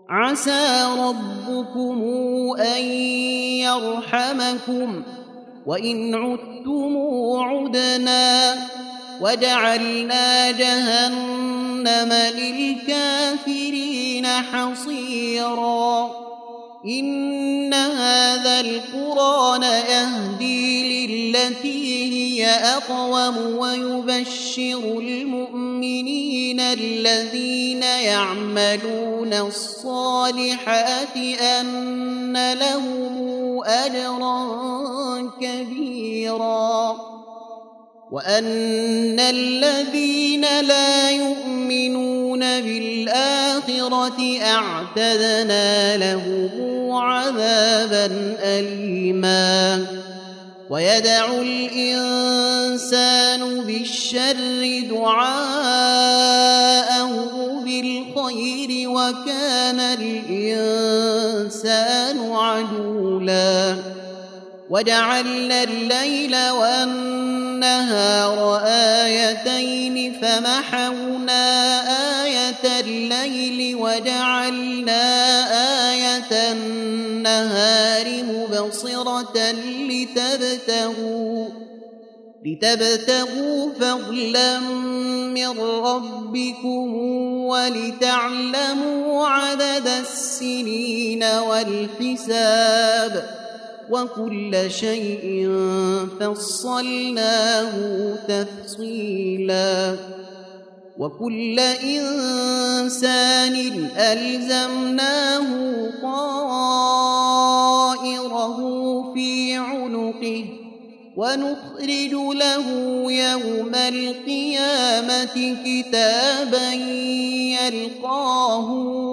عسى ربكم أن يرحمكم وإن عدتم عدنا وجعلنا جهنم للكافرين حصيرا إن هذا القرآن يهدي للتي هي أقوم ويبشر المؤمنين الذين يعملون الصالحات أن لهم أجرا كبيرا وأن الذين لا يؤمنون بالآخرة أعتدنا لهم عذابا أليما ويدعو الإنسان بالشر دعاءه بالخير وكان الإنسان عجولا وجعلنا الليل والنهار آيتين فمحونا آية الليل وجعلنا آية النهار مبصرة لتبتغوا فضلا من ربكم ولتعلموا عدد السنين والحساب وكل شيء فصلناه تفصيلا وكل إنسان ألزمناه طائره في عنقه ونخرج له يوم القيامة كتابا يلقاه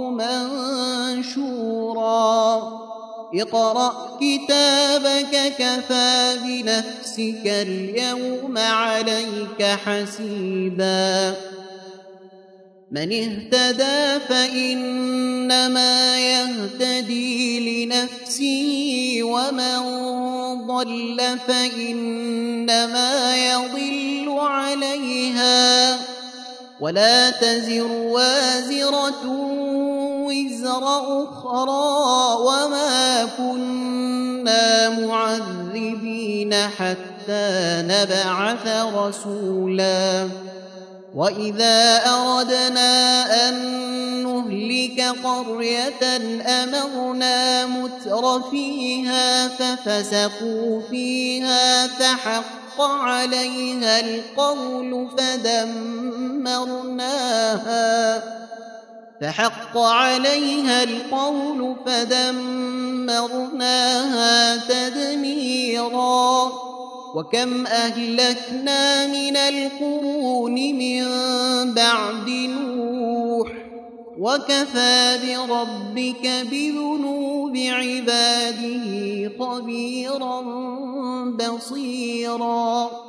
منشورا اقرأ كتابك كفى بنفسك اليوم عليك حسيبا من اهتدى فإنما يهتدي لنفسه ومن ضل فإنما يضل عليها ولا تزر وازرة وزر أخرى وما كنا معذبين حتى نبعث رسولا وإذا أردنا أن نهلك قرية أمرنا متر فيها ففسقوا فيها فحق عليها القول فدمرناها تدميرا وكم أهلكنا من القرون من بعد نوح وكفى بربك بذنوب عباده خبيرا بصيرا